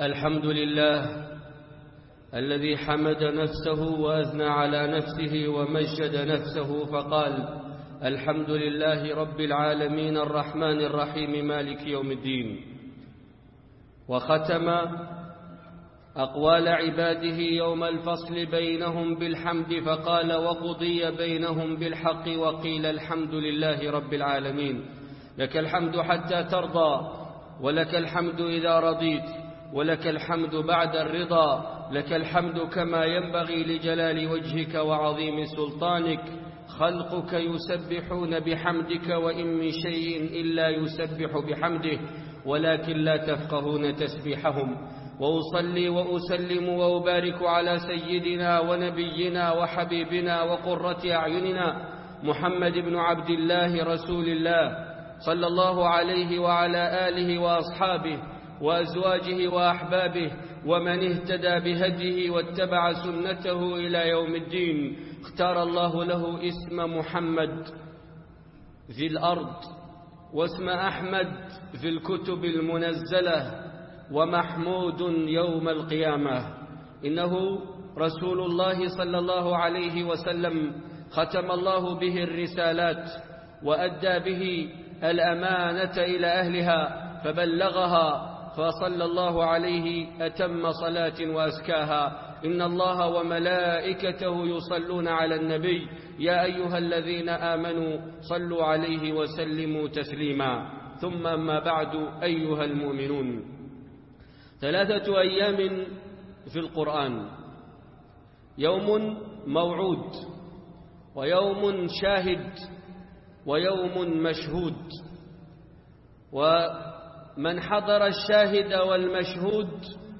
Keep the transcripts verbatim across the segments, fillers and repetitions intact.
الحمد لله الذي حمد نفسه وأثنى على نفسه ومجد نفسه فقال: الحمد لله رب العالمين الرحمن الرحيم مالك يوم الدين. وختم أقوال عباده يوم الفصل بينهم بالحمد فقال: وقضي بينهم بالحق وقيل الحمد لله رب العالمين. لك الحمد حتى ترضى، ولك الحمد إذا رضيت، ولك الحمد بعد الرضا. لك الحمد كما ينبغي لجلال وجهك وعظيم سلطانك. خلقك يسبحون بحمدك وإن من شيء إلا يسبح بحمده ولكن لا تفقهون تسبيحهم. وأصلي وأسلم وأبارك على سيدنا ونبينا وحبيبنا وقرة أعيننا محمد بن عبد الله رسول الله صلى الله عليه وعلى آله وأصحابه وأزواجه وأحبابه ومن اهتدى بهديه واتبع سنته إلى يوم الدين. اختار الله له اسم محمد في الأرض واسم أحمد في الكتب المنزلة ومحمود يوم القيامة. إنه رسول الله صلى الله عليه وسلم ختم الله به الرسالات وأدى به الأمانة إلى أهلها فبلغها، فصلى الله عليه أتم صلاة وأزكاها. إن الله وملائكته يصلون على النبي يا أيها الذين آمنوا صلوا عليه وسلموا تسليما. ثم أما بعد أيها المؤمنون، ثلاثة أيام في القرآن: يوم موعود، ويوم شاهد، ويوم مشهود. ومن حضر الشاهد والمشهود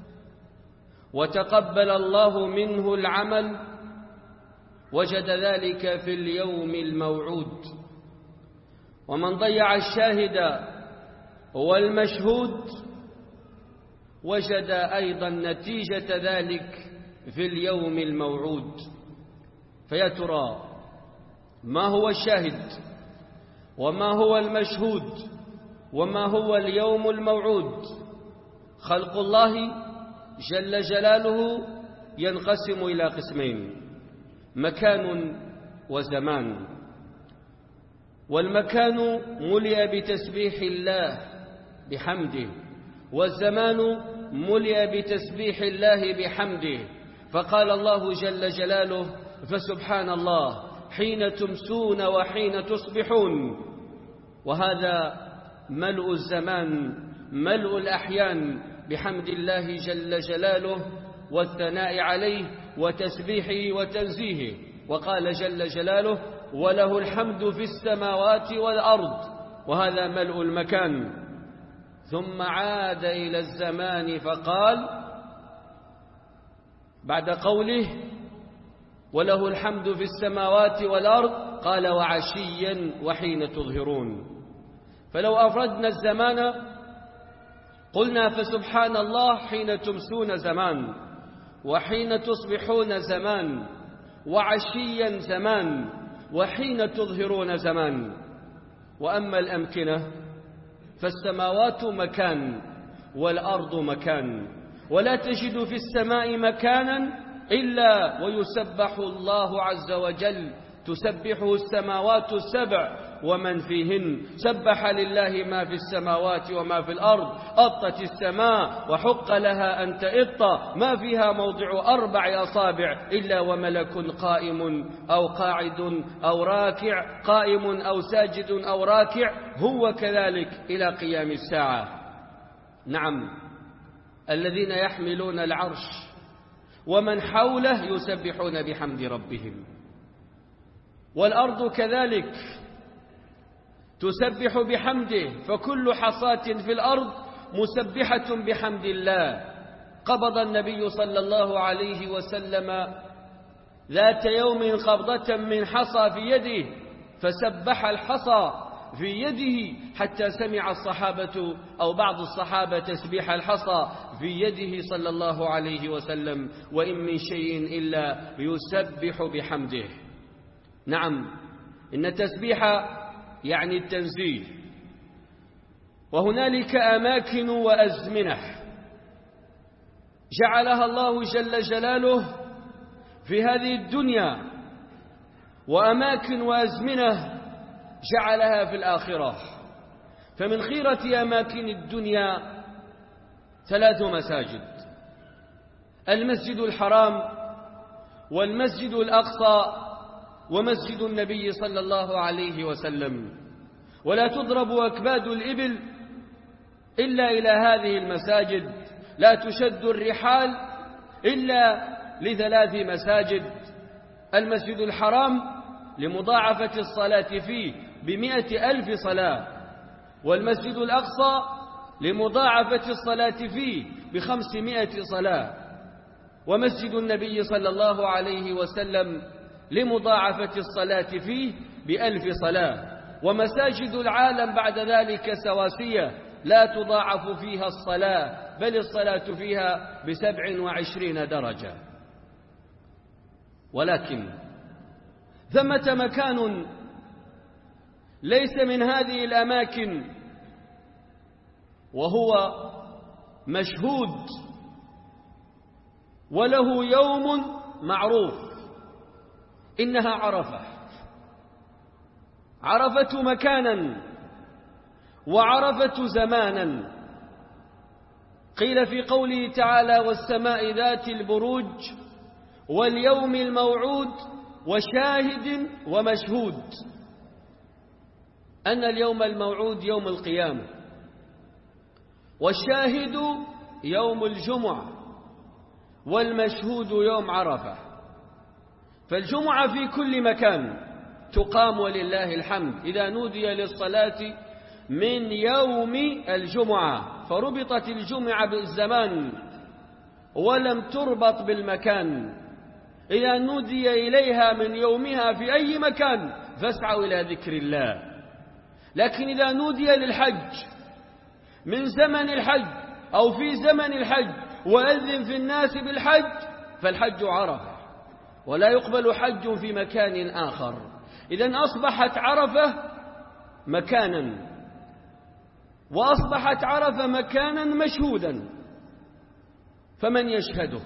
وتقبل الله منه العمل وجد ذلك في اليوم الموعود، ومن ضيع الشاهد والمشهود وجد أيضا نتيجة ذلك في اليوم الموعود. فيا ترى ما هو الشاهد وما هو المشهود وما هو اليوم الموعود؟ خلق الله جل جلاله ينقسم إلى قسمين: مكان وزمان. والمكان ملئ بتسبيح الله بحمده، والزمان ملئ بتسبيح الله بحمده. فقال الله جل جلاله: فسبحان الله حين تمسون وحين تصبحون. وهذا ملء الزمان، ملء الأحيان بحمد الله جل جلاله والثناء عليه وتسبيحه وتنزيهه. وقال جل جلاله: وله الحمد في السماوات والأرض. وهذا ملء المكان. ثم عاد إلى الزمان فقال بعد قوله: وله الحمد في السماوات والأرض، قال: وعشيا وحين تظهرون. فلو أفردنا الزمان قلنا: فسبحان الله حين تمسون زمان، وحين تصبحون زمان، وعشيا زمان، وحين تظهرون زمان. وأما الأمكنة فالسماوات مكان والأرض مكان، ولا تجد في السماء مكانا إلا ويسبح الله عز وجل، تسبحه السماوات السبع ومن فيهن. سبح لله ما في السماوات وما في الأرض. أطت السماء وحق لها أن تئط، ما فيها موضع أربع أصابع إلا وملك قائم أو قاعد أو راكع، قائم أو ساجد أو راكع، هو كذلك إلى قيام الساعة. نعم، الذين يحملون العرش ومن حوله يسبحون بحمد ربهم. والأرض كذلك تسبح بحمده، فكل حصاة في الأرض مسبحة بحمد الله. قبض النبي صلى الله عليه وسلم ذات يوم قبضة من حصى في يده، فسبح الحصى في يده حتى سمع الصحابة أو بعض الصحابة تسبيح الحصى في يده صلى الله عليه وسلم: وإن من شيء إلا يسبح بحمده. نعم، إن التسبيح يعني التنزيه. وهنالك أماكن وأزمنة جعلها الله جل جلاله في هذه الدنيا، وأماكن وأزمنة جعلها في الآخرة. فمن خيرة أماكن الدنيا ثلاث مساجد: المسجد الحرام، والمسجد الأقصى، ومسجد النبي صلى الله عليه وسلم. ولا تضرب أكباد الإبل إلا إلى هذه المساجد، لا تشد الرحال إلا لثلاث مساجد: المسجد الحرام لمضاعفة الصلاة فيه بمئة ألف صلاة، والمسجد الأقصى لمضاعفة الصلاة فيه بخمسمائة صلاة، ومسجد النبي صلى الله عليه وسلم لمضاعفة الصلاة فيه بألف صلاة. ومساجد العالم بعد ذلك سواسية لا تضاعف فيها الصلاة، بل الصلاة فيها بسبع وعشرين درجة. ولكن ثمة مكان ليس من هذه الأماكن وهو مشهود وله يوم معروف، إنها عرفة. عرفة مكانا وعرفة زمانا. قيل في قوله تعالى: والسماء ذات البروج واليوم الموعود وشاهد ومشهود، أن اليوم الموعود يوم القيامة، والشاهد يوم الجمعة، والمشهود يوم عرفة. فالجمعة في كل مكان تقام ولله الحمد إذا نودي للصلاة من يوم الجمعة، فربطت الجمعة بالزمان ولم تربط بالمكان. إذا نودي إليها من يومها في أي مكان فاسعوا إلى ذكر الله. لكن إذا نودي للحج من زمن الحج أو في زمن الحج وأذن في الناس بالحج فالحج عرفة، ولا يقبل حج في مكان آخر. إذن أصبحت عرفة مكانا، وأصبحت عرفة مكانا مشهودا. فمن يشهده؟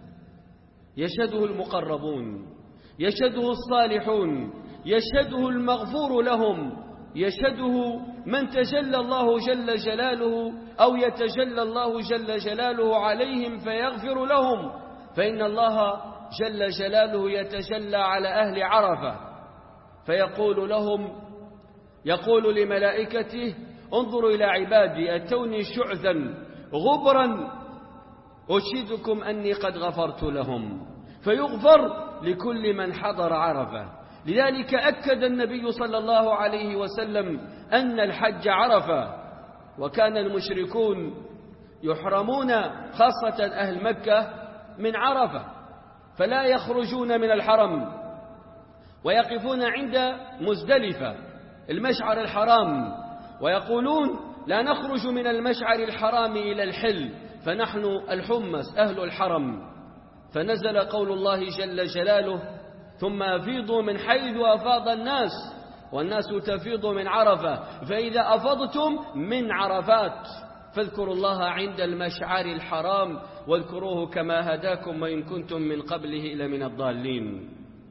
يشهده المقربون، يشهده الصالحون، يشهده المغفور لهم، يشهده من تجلى الله جل جلاله أو يتجلى الله جل جلاله عليهم فيغفر لهم، فإن الله جل جلاله يتجلى على أهل عرفة فيقول لهم، يقول لملائكته: انظروا إلى عبادي أتوني شعثا غبرا أشهدكم أني قد غفرت لهم، فيغفر لكل من حضر عرفة. لذلك أكد النبي صلى الله عليه وسلم أن الحج عرفة. وكان المشركون يحرمون خاصة أهل مكة من عرفة، فلا يخرجون من الحرم ويقفون عند مزدلفة المشعر الحرام، ويقولون: لا نخرج من المشعر الحرام إلى الحل فنحن الحمص أهل الحرم. فنزل قول الله جل جلاله: ثم أفيضوا من حيث أفاض الناس والناس تفيض من عرفة، فإذا أفضتم من عرفات فاذكروا الله عند المشعر الحرام واذكروه كما هداكم وإن كنتم من قبله لمن الضالين.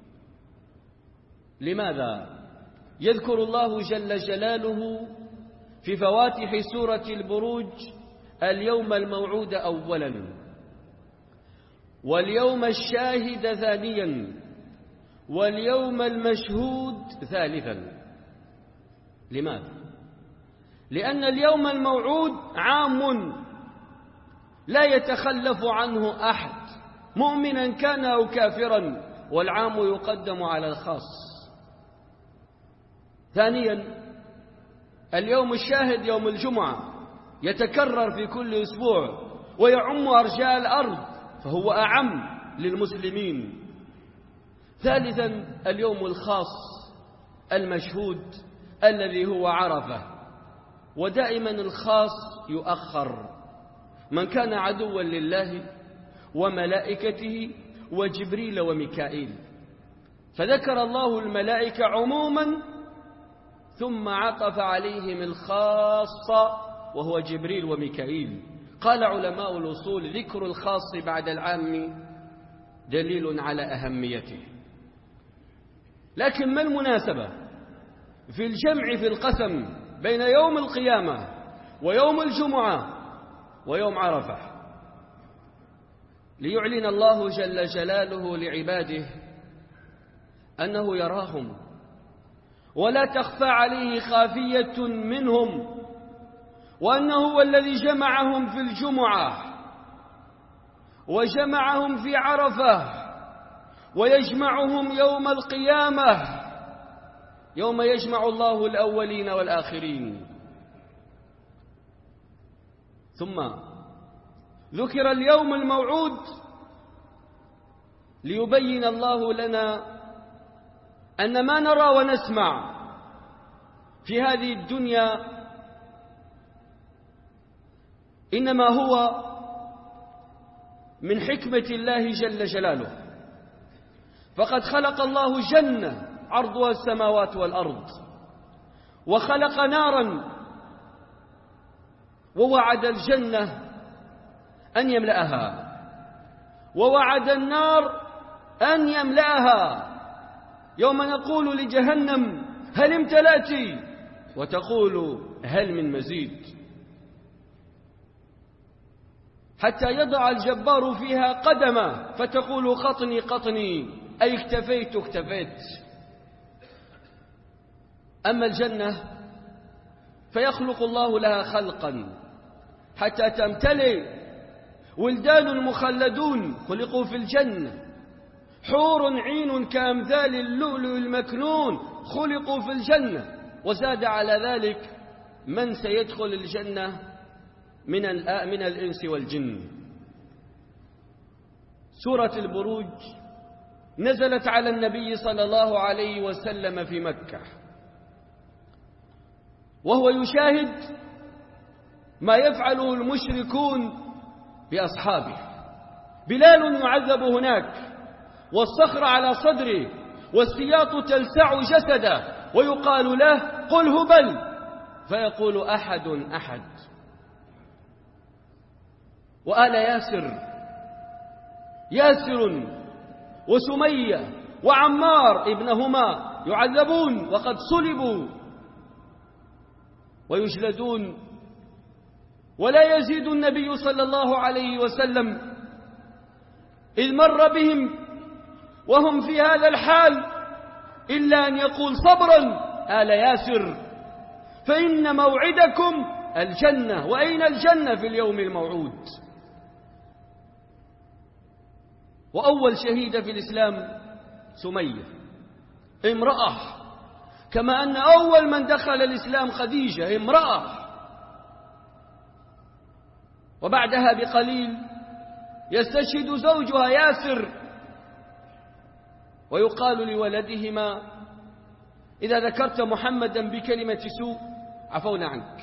لماذا يذكر الله جل جلاله في فواتح سورة البروج اليوم الموعود أولا، واليوم الشاهد ثانيا، واليوم المشهود ثالثا؟ لماذا؟ لأن اليوم الموعود عام لا يتخلف عنه أحد، مؤمنا كان أو كافرا، والعام يقدم على الخاص. ثانيا، اليوم الشاهد يوم الجمعة يتكرر في كل أسبوع ويعم أرجاء الأرض، فهو أعم للمسلمين. ثالثا، اليوم الخاص المشهود الذي هو عرفة. ودائما الخاص يؤخر. من كان عدوا لله وملائكته وجبريل وميكائيل، فذكر الله الملائكة عموما ثم عطف عليهم الخاصة وهو جبريل وميكائيل. قال علماء الأصول: ذكر الخاص بعد العام دليل على أهميته. لكن ما المناسبة في الجمع في القسم بين يوم القيامة ويوم الجمعة ويوم عرفة؟ ليعلن الله جل جلاله لعباده أنه يراهم ولا تخفى عليه خافية منهم، وأنه هو الذي جمعهم في الجمعة وجمعهم في عرفة ويجمعهم يوم القيامة يوم يجمع الله الأولين والآخرين. ثم ذكر اليوم الموعود ليبين الله لنا أن ما نرى ونسمع في هذه الدنيا إنما هو من حكمة الله جل جلاله. فقد خلق الله جنة عرضها السماوات والأرض، وخلق نارا ووعد الجنة أن يملأها، ووعد النار أن يملأها. يوم نقول لجهنم: هل امتلأت؟ وتقول: هل من مزيد؟ حتى يضع الجبار فيها قدمه فتقول: قطني قطني، أي اكتفيت اكتفيت. أما الجنة فيخلق الله لها خلقا حتى تمتلئ. ولدان المخلدون خلقوا في الجنة، حور عين كأمثال اللؤلؤ المكنون خلقوا في الجنة. وزاد على ذلك من سيدخل الجنة من من الإنس والجن. سورة البروج نزلت على النبي صلى الله عليه وسلم في مكة، وهو يشاهد ما يفعله المشركون بأصحابه. بلال يعذب هناك، والصخر على صدره، والسياط تلسع جسده، ويقال له: قل هبل، فيقول: أحد أحد. وآل ياسر ياسر وسمية وعمار ابنهما يعذبون وقد صلبوا ويجلدون، ولا يزيد النبي صلى الله عليه وسلم إذ مر بهم وهم في هذا الحال إلا أن يقول: صبرا آل ياسر، فإن موعدكم الجنة. وأين الجنة في اليوم الموعود؟ وأول شهيدة في الإسلام سمية، امرأة، كما أن أول من دخل الإسلام خديجة، امرأة. وبعدها بقليل يستشهد زوجها ياسر، ويقال لولدهما: إذا ذكرت محمدا بكلمة سوء عفونا عنك.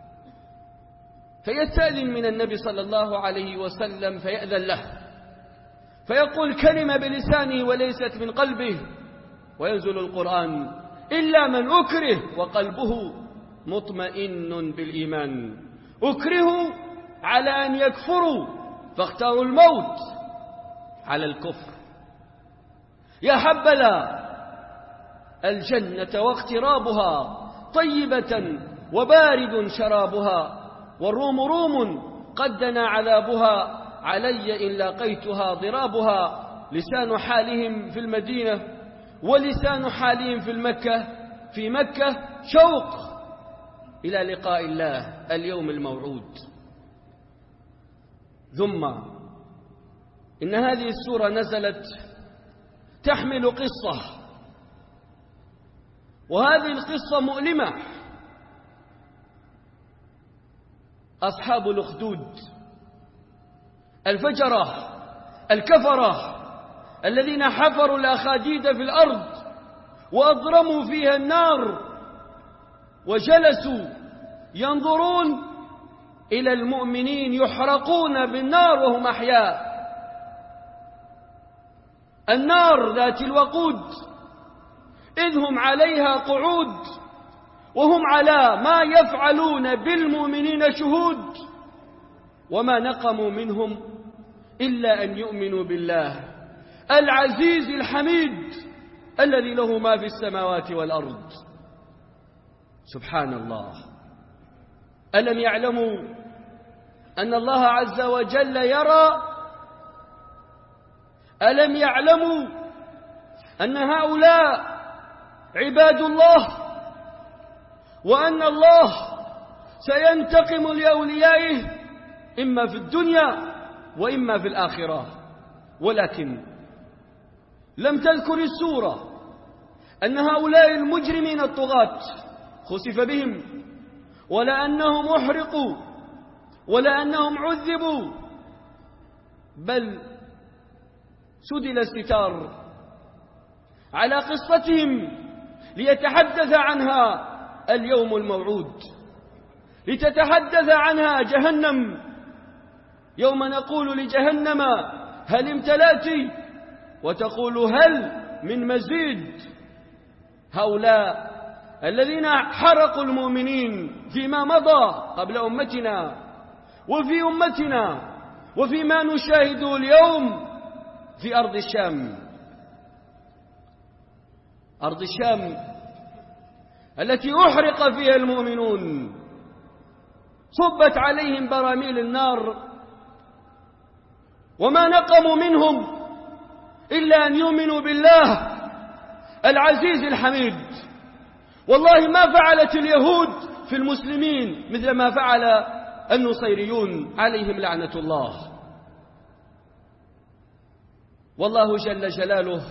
فيستأذن من النبي صلى الله عليه وسلم فيأذن له، فيقول كلمة بلسانه وليست من قلبه، وينزل القرآن: إلا من أكره وقلبه مطمئن بالإيمان. أكرهوا على أن يكفروا فاختاروا الموت على الكفر. يا حبذا الجنة واقترابها، طيبة وبارد شرابها، والروم روم قد دنا عذابها، علي إن لاقيتها ضرابها. لسان حالهم في المدينة ولسان حالهم في المكة في مكة شوق إلى لقاء الله اليوم الموعود. ثم إن هذه السورة نزلت تحمل قصة، وهذه القصة مؤلمة. أصحاب الأخدود الفجرة الكفرة الذين حفروا الأخاديد في الأرض وأضرموا فيها النار، وجلسوا ينظرون إلى المؤمنين يحرقون بالنار وهم أحياء. النار ذات الوقود، إذ هم عليها قعود وهم على ما يفعلون بالمؤمنين شهود. وما نقموا منهم إلا أن يؤمنوا بالله العزيز الحميد الذي له ما في السماوات والأرض. سبحان الله. ألم يعلموا أن الله عز وجل يرى؟ ألم يعلموا أن هؤلاء عباد الله، وأن الله سينتقم لأوليائه إما في الدنيا وإما في الآخرة؟ ولكن لم تذكر السورة أن هؤلاء المجرمين الطغاة خسف بهم، ولا أنهم أحرقوا، ولا أنهم عذبوا، بل سدل الستار على قصتهم ليتحدث عنها اليوم الموعود، لتتحدث عنها جهنم، يوم نقول لجهنم هل امتلأت، وتقول هل من مزيد. هؤلاء الذين حرقوا المؤمنين فيما مضى قبل أمتنا وفي أمتنا وفيما نشاهده اليوم في أرض الشام، أرض الشام التي أحرق فيها المؤمنون، صبت عليهم براميل النار، وما نقموا منهم إلا أن يؤمنوا بالله العزيز الحميد. والله ما فعلت اليهود في المسلمين مثل ما فعل النصيريون عليهم لعنة الله. والله جل جلاله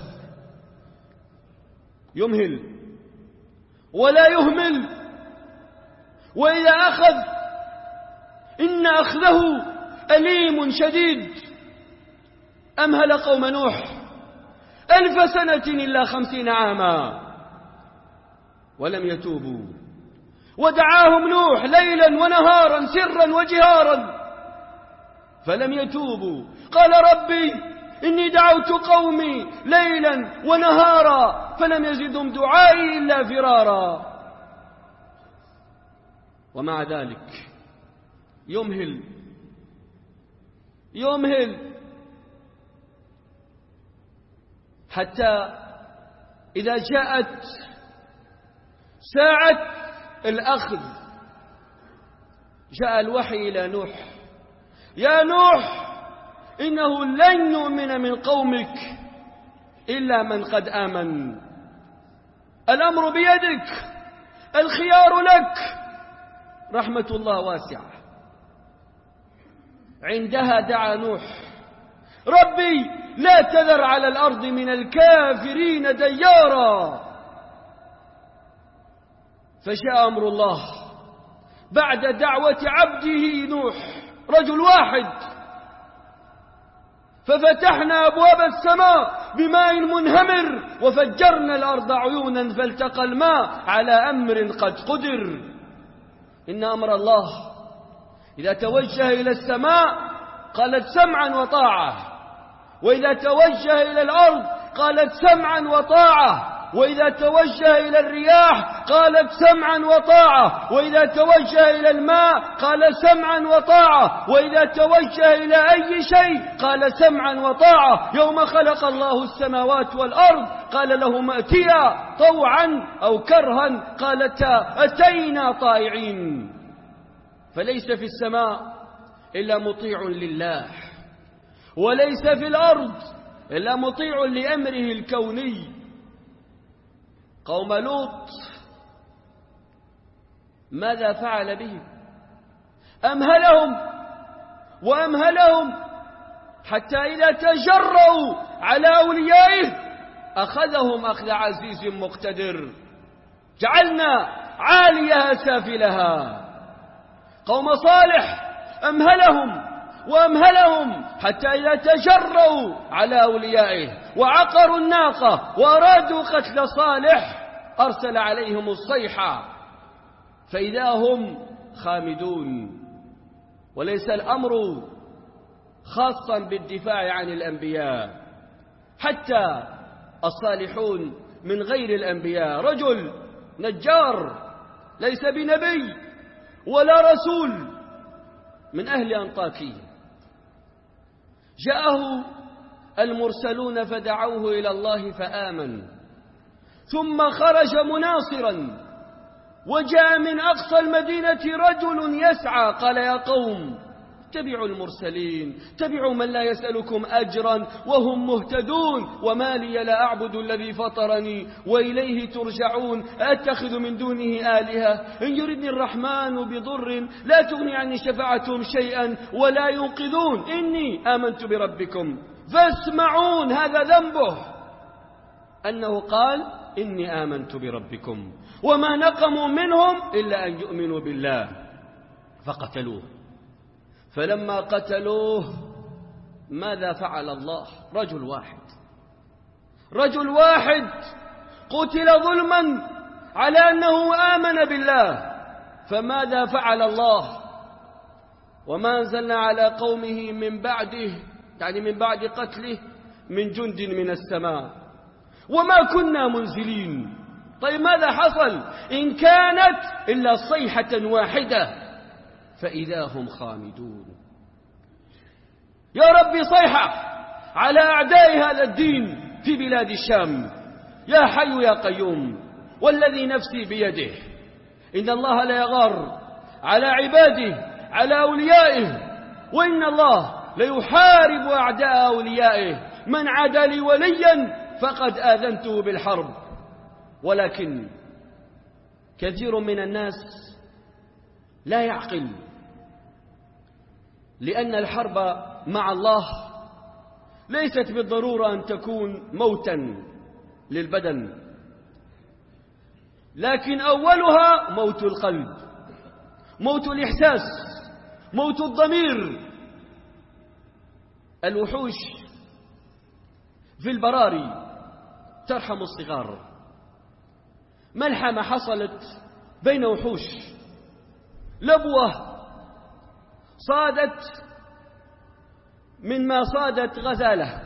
يمهل ولا يهمل، وإذا أخذ إن أخذه أليم شديد. أمهل قوم نوح ألف سنة إلا خمسين عاما ولم يتوبوا، ودعاهم نوح ليلا ونهارا سرا وجهارا فلم يتوبوا. قال ربي إني دعوت قومي ليلا ونهارا فلم يزدهم دعائي إلا فرارا. ومع ذلك يمهل يمهل حتى إذا جاءت ساعة الأخذ جاء الوحي إلى نوح: يا نوح إنه لن يؤمن من قومك إلا من قد آمن، الأمر بيدك، الخيار لك، رحمة الله واسعة. عندها دعا نوح: ربي لا تذر على الأرض من الكافرين ديارا. فجاء أمر الله بعد دعوة عبده نوح، رجل واحد، ففتحنا أبواب السماء بماء منهمر وفجرنا الأرض عيونا فالتقى الماء على أمر قد قدر. إن أمر الله إذا توجه إلى السماء قالت سمعا وطاعة، وإذا توجه إلى الأرض قالت سمعا وطاعة، وإذا توجه إلى الرياح قالت سمعا وطاعة، وإذا توجه إلى الماء قال سمعا وطاعة، وإذا توجه إلى أي شيء قال سمعا وطاعة. يوم خلق الله السماوات والأرض قال لهما ائتيا طوعا أو كرها قالتا أتينا طائعين. فليس في السماء إلا مطيع لله، وليس في الأرض إلا مطيع لأمره الكوني. قوم لوط ماذا فعل بهم؟ أمهلهم وأمهلهم حتى إذا تجرؤوا على أوليائه أخذهم أخذ عزيز مقتدر، جعلنا عاليها سافلها. قوم صالح أمهلهم وأمهلهم حتى إذا تجرؤوا على أوليائه وعقروا الناقة وأرادوا قتل صالح أرسل عليهم الصيحة فإذا هم خامدون. وليس الأمر خاصا بالدفاع عن الأنبياء، حتى الصالحون من غير الأنبياء، رجل نجار ليس بنبي ولا رسول من أهل أنطاكية، جاءه المرسلون فدعوه إلى الله فآمن، ثم خرج مناصرا، وجاء من أقصى المدينة رجل يسعى، قال يا قوم اتبعوا المرسلين، اتبعوا من لا يسألكم أجرا وهم مهتدون، وما لي لا أعبد الذي فطرني وإليه ترجعون، أتخذ من دونه آلهة إن يردني الرحمن بضر لا تغني عني شفاعتهم شيئا ولا ينقذون، إني آمنت بربكم فاسمعون. هذا ذنبه أنه قال إني آمنت بربكم، وما نقموا منهم إلا أن يؤمنوا بالله، فقتلوه. فلما قتلوه ماذا فعل الله؟ رجل واحد رجل واحد قتل ظلما على أنه آمن بالله، فماذا فعل الله؟ وما أنزلنا على قومه من بعده، يعني من بعد قتله، من جند من السماء وما كنا منزلين. طيب ماذا حصل؟ إن كانت إلا صيحة واحدة فإذا هم خامدون. يا ربي صيحة على أعداء هذا الدين في بلاد الشام، يا حي يا قيوم، والذي نفسي بيده، إن الله لا يغار على عباده على أوليائه، وإن الله ليحارب أعداء أوليائه، من عادى لي وليا فقد آذنته بالحرب. ولكن كثير من الناس لا يعقل، لأن الحرب مع الله ليست بالضرورة أن تكون موتا للبدن، لكن أولها موت القلب، موت الإحساس، موت الضمير. الوحوش في البراري ترحم الصغار. ملحمة حصلت بين وحوش، لبوة صادت مما صادت غزالة،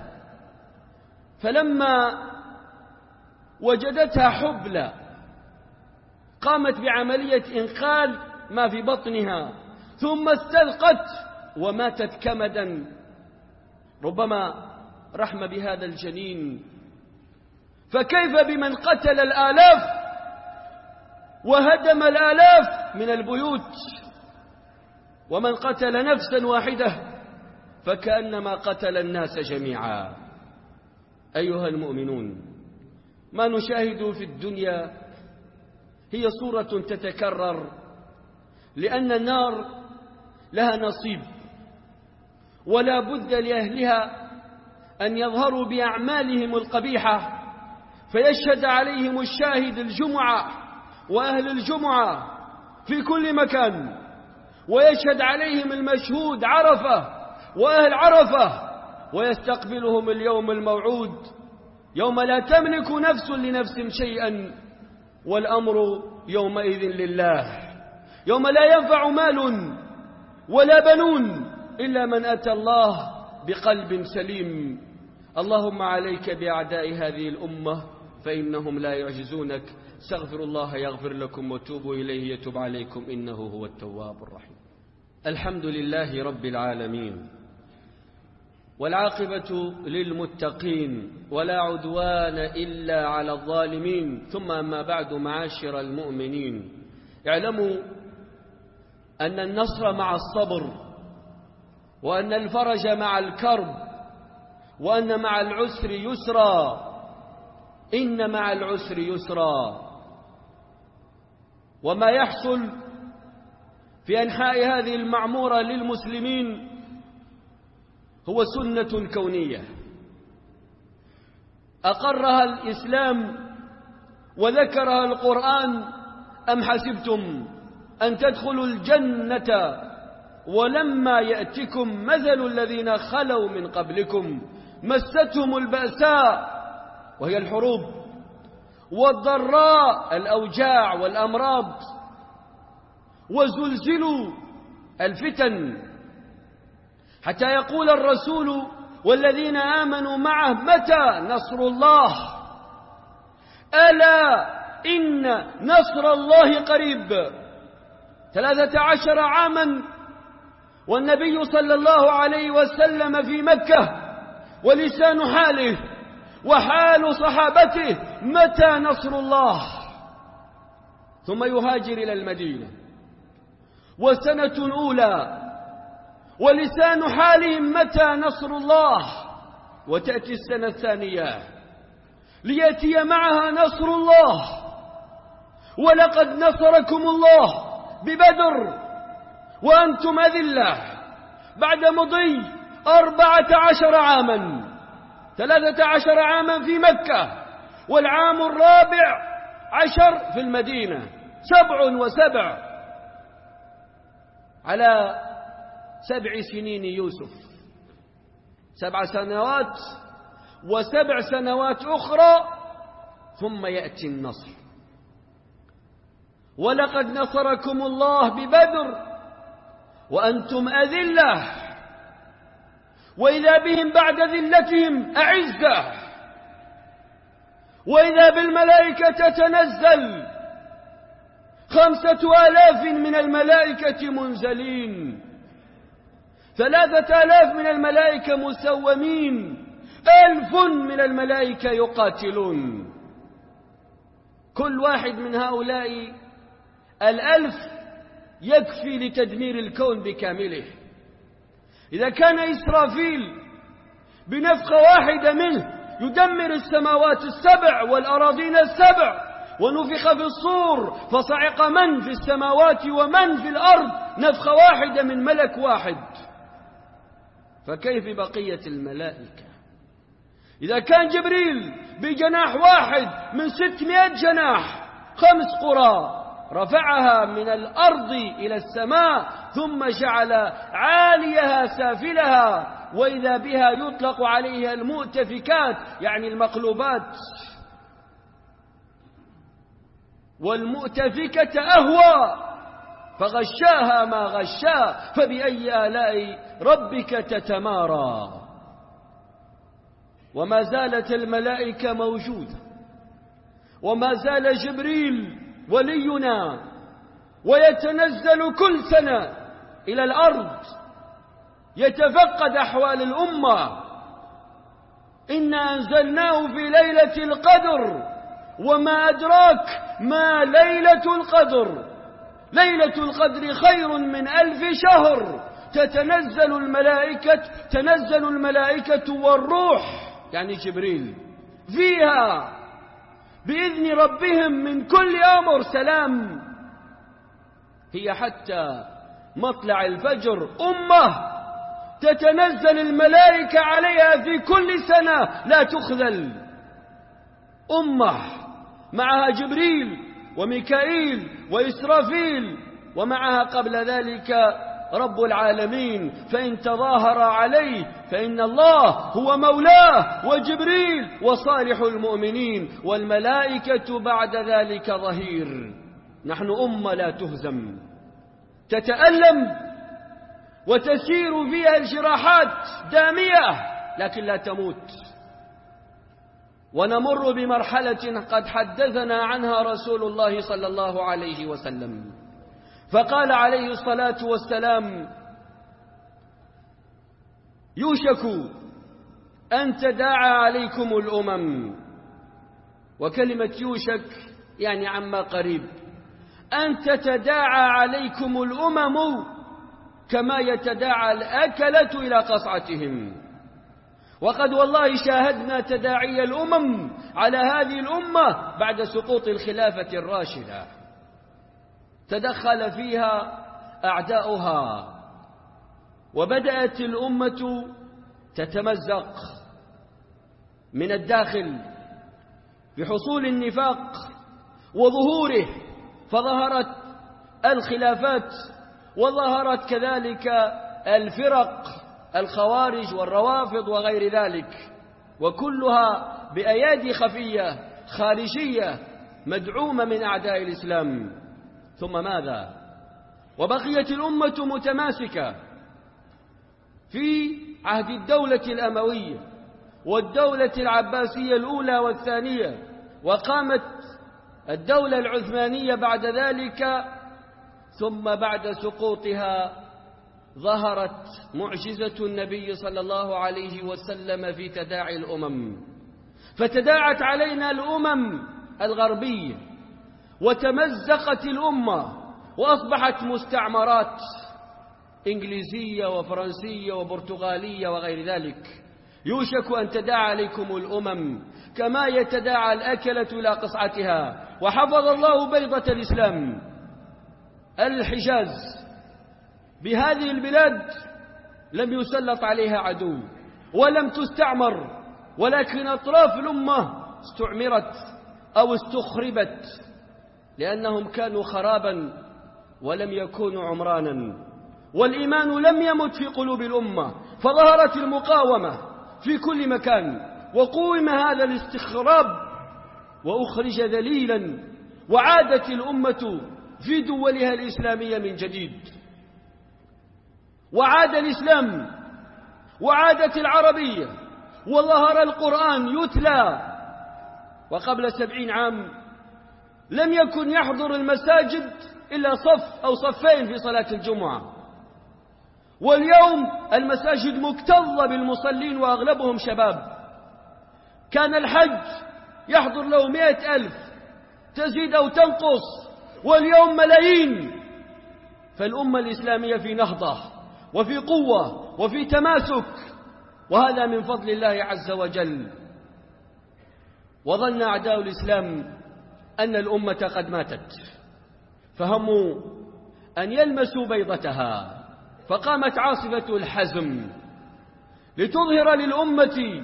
فلما وجدتها حبلى قامت بعملية إنقاذ ما في بطنها، ثم استلقت وماتت كمدا. ربما رحم بهذا الجنين، فكيف بمن قتل الآلاف وهدم الآلاف من البيوت؟ ومن قتل نفسا واحدة فكأنما قتل الناس جميعا. أيها المؤمنون، ما نشاهد في الدنيا هي صورة تتكرر، لأن النار لها نصيب، ولا بد لأهلها أن يظهروا بأعمالهم القبيحة، فيشهد عليهم الشاهد الجمعة وأهل الجمعة في كل مكان، ويشهد عليهم المشهود عرفة وأهل عرفة، ويستقبلهم اليوم الموعود، يوم لا تملك نفس لنفس شيئا والأمر يومئذ لله، يوم لا ينفع مال ولا بنون إلا من أتى الله بقلب سليم. اللهم عليك بأعداء هذه الأمة فإنهم لا يعجزونك. استغفر الله يغفر لكم وتوبوا إليه يتوب عليكم إنه هو التواب الرحيم. الحمد لله رب العالمين، والعاقبة للمتقين، ولا عدوان إلا على الظالمين، ثم أما بعد، معاشر المؤمنين، اعلموا أن النصر مع الصبر، وأن الفرج مع الكرب، وأن مع العسر يسرا، إن مع العسر يسرا. وما يحصل في أنحاء هذه المعمورة للمسلمين هو سنة كونية أقرها الإسلام وذكرها القرآن. أم حسبتم أن تدخلوا الجنة ولما يأتكم مثل الذين خلوا من قبلكم مستهم البأساء وهي الحروب والضراء الأوجاع والأمراض، وزلزلوا الفتن، حتى يقول الرسول والذين آمنوا معه متى نصر الله؟ ألا إن نصر الله قريب. ثلاثة عشر عاما والنبي صلى الله عليه وسلم في مكة، ولسان حاله وحال صحابته متى نصر الله، ثم يهاجر إلى المدينة وسنة أولى ولسان حالهم متى نصر الله، وتأتي السنة الثانية ليأتي معها نصر الله، ولقد نصركم الله ببدر وأنتم أذلة، بعد مضي أربعة عشر عاما، ثلاثة عشر عاما في مكة، والعام الرابع عشر في المدينة، سبع وسبع على سبع سنين يوسف، سبع سنوات وسبع سنوات أخرى ثم يأتي النصر. ولقد نصركم الله ببدر وأنتم أذلة، وإذا بهم بعد ذلتهم أعزة، وإذا بالملائكة تتنزل، خمسة آلاف من الملائكة منزلين، ثلاثة آلاف من الملائكة مسومين، ألف من الملائكة يقاتلون. كل واحد من هؤلاء الألف يكفي لتدمير الكون بكامله. إذا كان إسرافيل بنفخة واحدة منه يدمر السماوات السبع والأراضين السبع، ونفخ في الصور فصعق من في السماوات ومن في الأرض، نفخة واحدة من ملك واحد، فكيف بقية الملائكة؟ إذا كان جبريل بجناح واحد من ستمائة جناح، خمس قرى رفعها من الأرض إلى السماء ثم جعل عاليها سافلها، وإذا بها يطلق عليها المؤتفكات يعني المقلوبات، والمؤتفكة أهوى فغشاها ما غشا، فبأي آلاء ربك تتمارى. وما زالت الملائكة موجودة، وما زال جبريل ولينا ويتنزل كل سنة إلى الأرض يتفقد أحوال الأمة. إنا أنزلناه في ليلة القدر، وما أدراك ما ليلة القدر، ليلة القدر خير من ألف شهر. تتنزل الملائكة تنزل الملائكة والروح يعني جبريل فيها بإذن ربهم من كل أمر سلام. هي حتى مطلع الفجر أمة تتنزل الملائكة عليها في كل سنة لا تخذل، أمة معها جبريل وميكائيل وإسرافيل، ومعها قبل ذلك رب العالمين، فإن تظاهر عليه فإن الله هو مولاه وجبريل وصالح المؤمنين، والملائكة بعد ذلك ظهير. نحن أمة لا تهزم، تتألم وتسير فيها الجراحات دامية لكن لا تموت. ونمر بمرحلة قد حدثنا عنها رسول الله صلى الله عليه وسلم، فقال عليه الصلاة والسلام: يوشك أن تداعى عليكم الأمم. وكلمة يوشك يعني عما قريب، أن تتداعى عليكم الأمم كما يتداعى الأكلة إلى قصعتهم. وقد والله شاهدنا تداعي الأمم على هذه الأمة بعد سقوط الخلافة الراشدة، تدخل فيها أعداؤها، وبدأت الأمة تتمزق من الداخل بحصول النفاق وظهوره، فظهرت الخلافات وظهرت كذلك الفرق الخوارج والروافض وغير ذلك، وكلها بأيادي خفية خارجية مدعومة من أعداء الإسلام. ثم ماذا؟ وبقيت الأمة متماسكة في عهد الدولة الأموية والدولة العباسية الأولى والثانية، وقامت الدولة العثمانية بعد ذلك، ثم بعد سقوطها ظهرت معجزة النبي صلى الله عليه وسلم في تداعي الأمم، فتداعت علينا الأمم الغربية وتمزقت الأمة وأصبحت مستعمرات إنجليزية وفرنسية وبرتغالية وغير ذلك. يوشك أن تداعى عليكم الأمم كما يتداعى الأكلة إلى قصعتها. وحفظ الله بيضة الإسلام الحجاز، بهذه البلاد لم يسلط عليها عدو ولم تستعمر، ولكن أطراف الأمة استعمرت أو استخربت لأنهم كانوا خرابا ولم يكونوا عمرانا. والإيمان لم يمت في قلوب الأمة، فظهرت المقاومة في كل مكان، وقوم هذا الاستخراب وأخرج ذليلا، وعادت الأمة في دولها الإسلامية من جديد، وعاد الإسلام وعادت العربية، وظهر القرآن يتلى. وقبل سبعين عام لم يكن يحضر المساجد إلا صف أو صفين في صلاة الجمعة، واليوم المساجد مكتظة بالمصلين وأغلبهم شباب. كان الحج يحضر له مئة ألف، تزيد أو تنقص، واليوم ملايين. فالأمة الإسلامية في نهضة وفي قوة وفي تماسك، وهذا من فضل الله عز وجل. وظن أعداء الإسلام أن الأمة قد ماتت، فهموا أن يلمسوا بيضتها، فقامت عاصفة الحزم لتظهر للأمة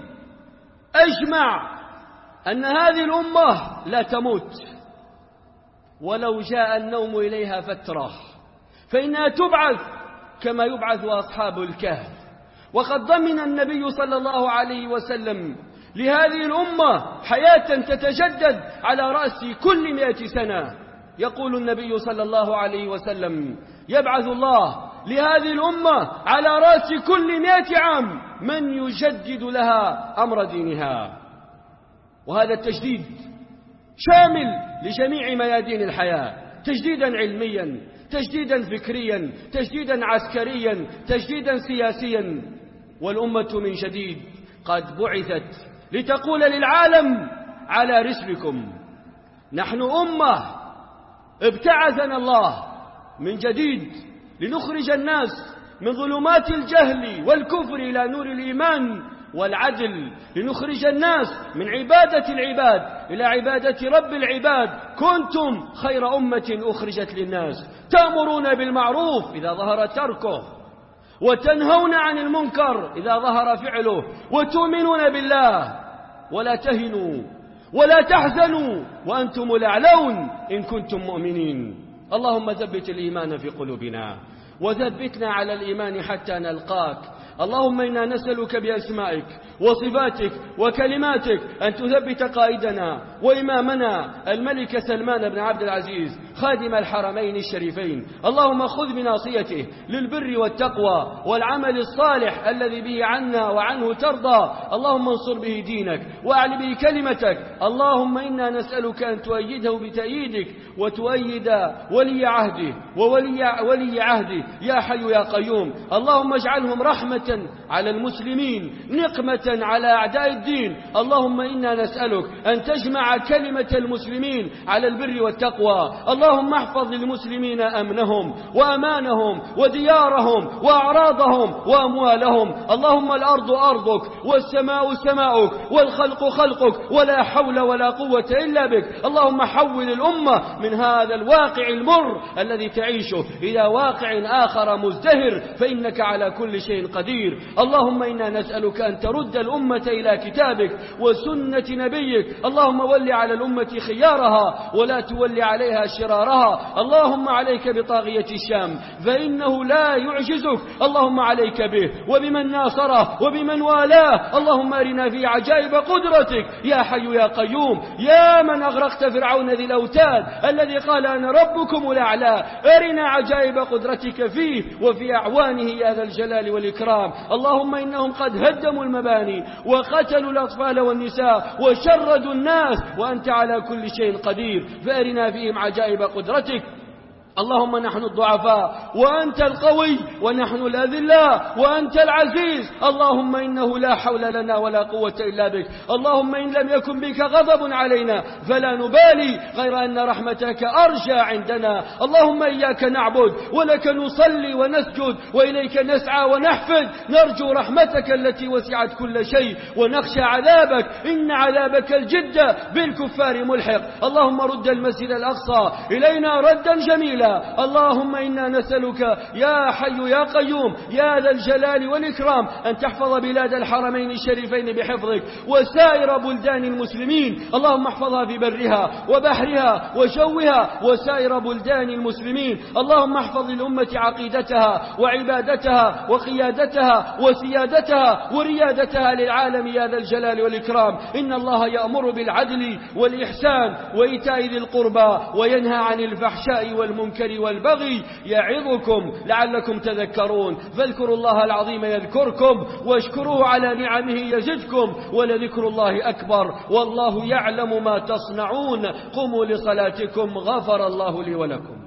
أجمع أن هذه الأمة لا تموت ولو جاء النوم إليها فترة، فإنها تبعث كما يبعث أصحاب الكهف. وقد ضمن النبي صلى الله عليه وسلم لهذه الأمة حياة تتجدد على رأس كل مئة سنة. يقول النبي صلى الله عليه وسلم: يبعث الله لهذه الأمة على رأس كل مئة عام من يجدد لها أمر دينها. وهذا التجديد شامل لجميع ميادين الحياة، تجديدا علميا، تجديدا فكريا، تجديدا عسكريا، تجديدا سياسيا. والأمة من جديد قد بعثت لتقول للعالم: على رسلكم، نحن أمة ابتعثنا الله من جديد لنخرج الناس من ظلمات الجهل والكفر إلى نور الإيمان والعدل، لنخرج الناس من عبادة العباد إلى عبادة رب العباد. كنتم خير أمة أخرجت للناس، تأمرون بالمعروف إذا ظهر تركه، وتنهون عن المنكر إذا ظهر فعله، وتؤمنون بالله. ولا تهنوا ولا تحزنوا وأنتم الأعلون إن كنتم مؤمنين. اللهم ثبت الإيمان في قلوبنا، وثبتنا على الإيمان حتى نلقاك. اللهم إنا نسألك بأسمائك وصفاتك وكلماتك أن تثبت قائدنا وإمامنا الملك سلمان بن عبد العزيز خادم الحرمين الشريفين. اللهم خذ بناصيته للبر والتقوى والعمل الصالح الذي به عنا وعنه ترضى. اللهم انصر به دينك وأعل به كلمتك. اللهم إنا نسألك أن تؤيده بتأييدك، وتؤيد ولي عهده وولي ولي عهده يا حي يا قيوم. اللهم اجعلهم رحمة على المسلمين، نقمة على أعداء الدين. اللهم إنا نسألك أن تجمع كلمة المسلمين على البر والتقوى. اللهم احفظ للمسلمين أمنهم وأمانهم وديارهم وأعراضهم وأموالهم. اللهم الأرض أرضك والسماء سماؤك والخلق خلقك، ولا حول ولا قوة إلا بك. اللهم حول الأمة من هذا الواقع المر الذي تعيشه إلى واقع آخر مزدهر، فإنك على كل شيء قدير. اللهم إنا نسألك أن ترد الأمة إلى كتابك وسنة نبيك. اللهم ول على الأمة خيارها ولا تول عليها شرارها. اللهم عليك بطاغية الشام فإنه لا يعجزك. اللهم عليك به وبمن ناصره وبمن والاه. اللهم أرنا في عجائب قدرتك يا حي يا قيوم. يا من أغرقت فرعون ذي الأوتاد الذي قال أنا ربكم الأعلى، أرنا عجائب قدرتك فيه وفي أعوانه يا ذا الجلال والإكرام. اللهم إنهم قد هدموا المباني وقتلوا الأطفال والنساء وشردوا الناس، وأنت على كل شيء قدير، فأرنا فيهم عجائب قدرتك اللهم نحن الضعفاء وأنت القوي ونحن الأذلاء وأنت العزيز. اللهم إنه لا حول لنا ولا قوة إلا بك. اللهم إن لم يكن بك غضب علينا فلا نبالي غير أن رحمتك أرجى عندنا. اللهم إياك نعبد ولك نصلي ونسجد وإليك نسعى ونحفد، نرجو رحمتك التي وسعت كل شيء ونخشى عذابك، إن عذابك الجد بالكفار ملحق. اللهم رد المسجد الأقصى إلينا ردا جميلا. اللهم إنا نسألك يا حي يا قيوم يا ذا الجلال والإكرام أن تحفظ بلاد الحرمين الشريفين بحفظك وسائر بلدان المسلمين. اللهم احفظها في برها وبحرها وجوها وسائر بلدان المسلمين. اللهم احفظ للأمة عقيدتها وعبادتها وقيادتها وسيادتها وريادتها للعالم يا ذا الجلال والإكرام. إن الله يأمر بالعدل والإحسان وإيتاء ذي القربى وينهى عن الفحشاء والمنكر والبغي يعظكم لعلكم تذكرون. فاذكروا الله العظيم يذكركم واشكروه على نعمه يزدكم ولذكر الله أكبر والله يعلم ما تصنعون. قوموا لصلاتكم غفر الله لي ولكم.